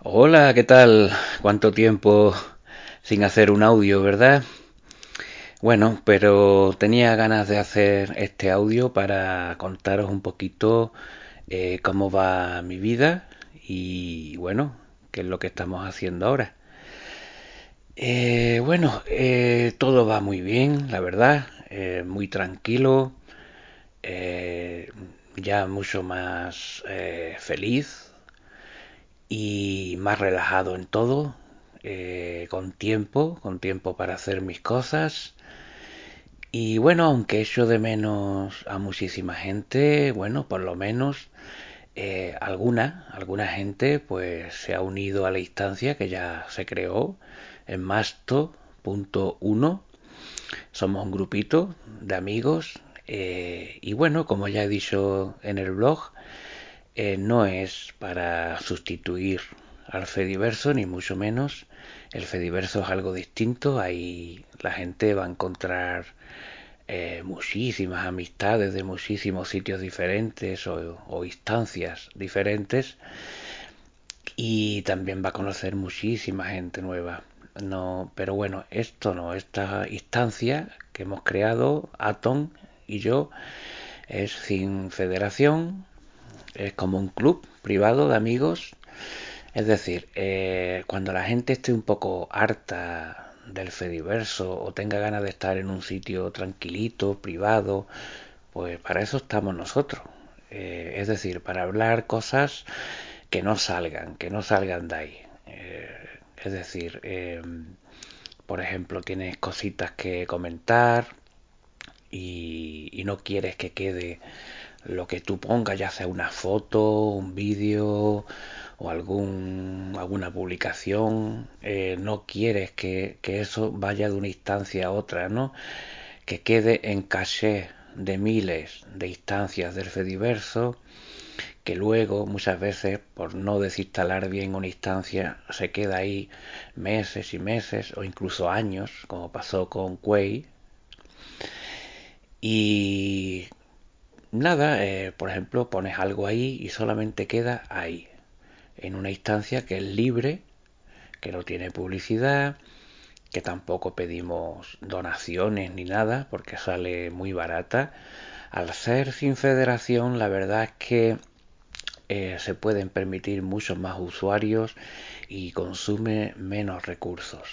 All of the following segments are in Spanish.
Hola, ¿qué tal? ¿Cuánto tiempo sin hacer un audio, verdad? Bueno, pero tenía ganas de hacer este audio para contaros un poquito cómo va mi vida y bueno, qué es lo que estamos haciendo ahora. Todo va muy bien, la verdad, muy tranquilo, eh, ya mucho más feliz y más relajado en todo, con tiempo para hacer mis cosas. Y bueno, aunque echo de menos a muchísima gente, bueno, por lo menos alguna gente pues se ha unido a la instancia que ya se creó en Masto.1. Somos un grupito de amigos y bueno, como ya he dicho en el blog, no es para sustituir al Fediverso, ni mucho menos. El Fediverso es algo distinto. Ahí la gente va a encontrar muchísimas amistades de muchísimos sitios diferentes o instancias diferentes y también va a conocer muchísima gente nueva. No, pero bueno, esto no, esta instancia que hemos creado, Atom y yo, es sin federación, es como un club privado de amigos. Es decir, cuando la gente esté un poco harta del Fediverso o tenga ganas de estar en un sitio tranquilito, privado, pues para eso estamos nosotros. Es decir, para hablar cosas que no salgan de ahí. Es decir, por ejemplo, tienes cositas que comentar y no quieres que quede lo que tú pongas, ya sea una foto, un vídeo o alguna publicación, no quieres que eso vaya de una instancia a otra, ¿no? Que quede en caché de miles de instancias del Fediverso, que luego muchas veces por no desinstalar bien una instancia se queda ahí meses y meses o incluso años, como pasó con Quay. Y nada, por ejemplo, pones algo ahí y solamente queda ahí, en una instancia que es libre, que no tiene publicidad, que tampoco pedimos donaciones ni nada, porque sale muy barata. Al ser sin federación, la verdad es que se pueden permitir muchos más usuarios y consume menos recursos.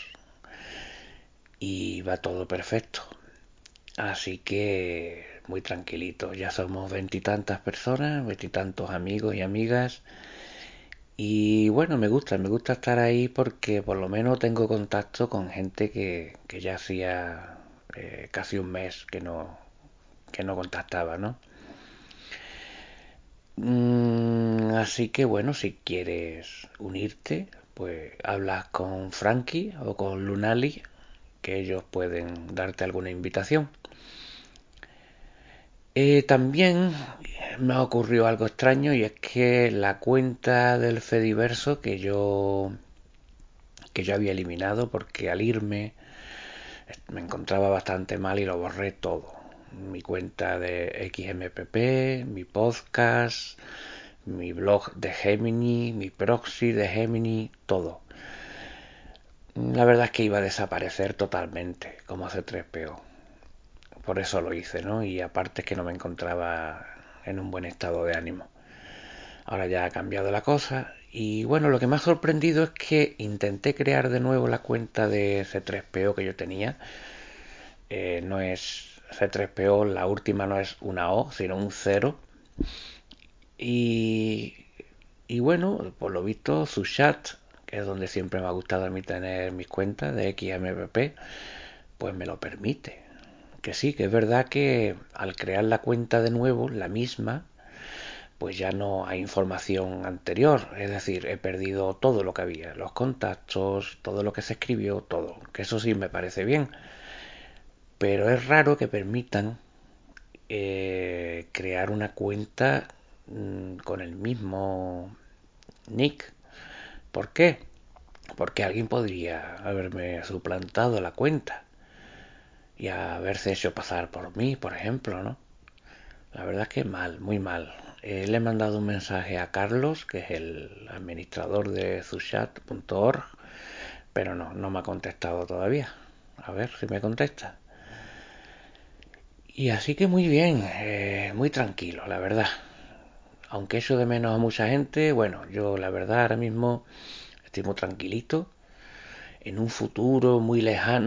Y va todo perfecto. Así que muy tranquilito. Ya somos veintitantas personas, veintitantos amigos y amigas. Y bueno, me gusta estar ahí porque por lo menos tengo contacto con gente que ya hacía casi un mes que no contactaba, ¿no? Así que bueno, si quieres unirte, pues hablas con Frankie o con Lunali, que ellos pueden darte alguna invitación. También me ocurrió algo extraño y es que la cuenta del Fediverso que yo había eliminado porque al irme me encontraba bastante mal y lo borré todo. Mi cuenta de XMPP, mi podcast, mi blog de Gemini, mi proxy de Gemini, todo. La verdad es que iba a desaparecer totalmente, como hace 3PO. Por eso lo hice, ¿no? Y aparte es que no me encontraba en un buen estado de ánimo. Ahora ya ha cambiado la cosa. Y bueno, lo que me ha sorprendido es que intenté crear de nuevo la cuenta de C3PO que yo tenía. No es C3PO, la última no es una O, sino un cero. Y, y bueno, por lo visto su chat, que es donde siempre me ha gustado a mí tener mis cuentas de XMPP, pues me lo permite. Que sí, que es verdad que al crear la cuenta de nuevo, la misma, pues ya no hay información anterior. Es decir, he perdido todo lo que había, los contactos, todo lo que se escribió, todo. Que eso sí me parece bien. Pero es raro que permitan crear una cuenta con el mismo nick. ¿Por qué? Porque alguien podría haberme suplantado la cuenta y haberse hecho pasar por mí, por ejemplo, ¿no? La verdad es que mal, muy mal. Le he mandado un mensaje a Carlos, que es el administrador de Zuchat.org, pero no me ha contestado todavía. A ver si me contesta. Y así que muy bien, muy tranquilo, la verdad. Aunque echo de menos a mucha gente, bueno, yo la verdad ahora mismo estoy muy tranquilito. En un futuro muy lejano,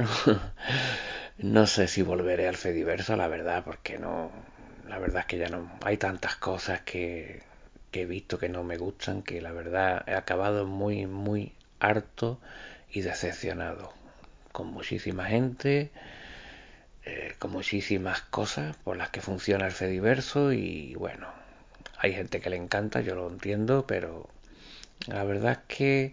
no sé si volveré al Fediverso, la verdad, porque no, la verdad es que ya no, hay tantas cosas que he visto que no me gustan, que la verdad he acabado muy harto y decepcionado, con muchísima gente, con muchísimas cosas por las que funciona el Fediverso y bueno, hay gente que le encanta, yo lo entiendo, pero la verdad es que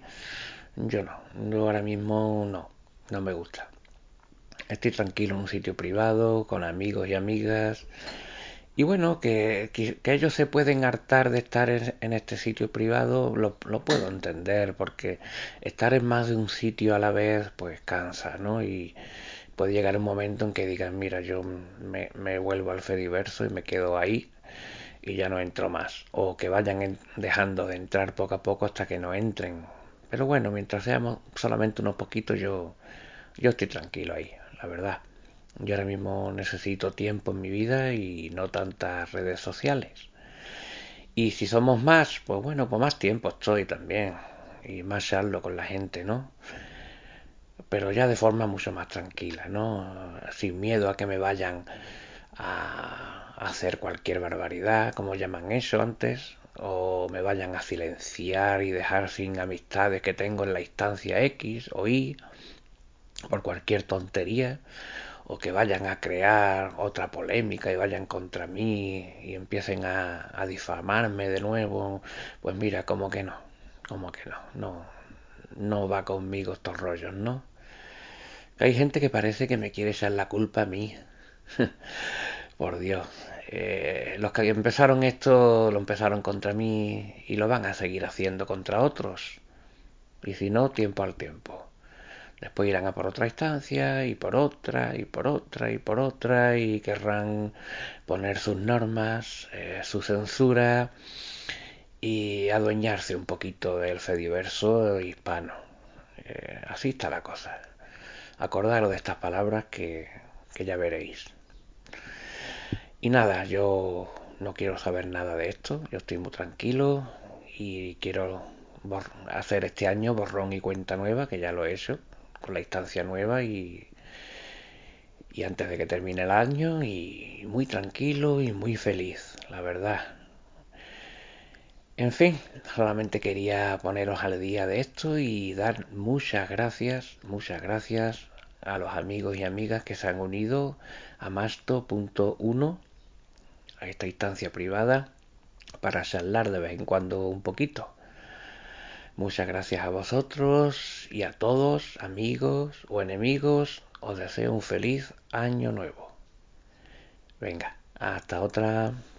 yo ahora mismo no me gusta. Estoy tranquilo en un sitio privado, con amigos y amigas. Y bueno, que ellos se pueden hartar de estar en este sitio privado, lo puedo entender, porque estar en más de un sitio a la vez, pues cansa, ¿no? Y puede llegar un momento en que digan, mira, yo me vuelvo al Fediverso y me quedo ahí y ya no entro más. O que vayan dejando de entrar poco a poco hasta que no entren. Pero bueno, mientras seamos solamente unos poquitos, yo estoy tranquilo ahí, la verdad. Yo ahora mismo necesito tiempo en mi vida y no tantas redes sociales. Y si somos más, pues bueno, pues más tiempo estoy también. Y más charlo con la gente, ¿no? Pero ya de forma mucho más tranquila, ¿no? Sin miedo a que me vayan a hacer cualquier barbaridad, como llaman eso antes, o me vayan a silenciar y dejar sin amistades que tengo en la instancia X o Y por cualquier tontería, o que vayan a crear otra polémica y vayan contra mí y empiecen a difamarme de nuevo, pues mira, como que no va conmigo estos rollos, ¿no? Hay gente que parece que me quiere echar la culpa a mí. Por Dios. Los que empezaron esto lo empezaron contra mí y lo van a seguir haciendo contra otros. Y si no, tiempo al tiempo. Después irán a por otra instancia y por otra y por otra y por otra y querrán poner sus normas, su censura y adueñarse un poquito del Fediverso hispano. Así está la cosa. Acordaros de estas palabras que ya veréis. Y nada, yo no quiero saber nada de esto, yo estoy muy tranquilo y quiero hacer este año borrón y cuenta nueva, que ya lo he hecho, con la instancia nueva y antes de que termine el año y muy tranquilo y muy feliz, la verdad. En fin, solamente quería poneros al día de esto y dar muchas gracias a los amigos y amigas que se han unido a Masto.1, a esta instancia privada, para charlar de vez en cuando un poquito. Muchas gracias a vosotros y a todos, amigos o enemigos. Os deseo un feliz año nuevo. Venga, hasta otra.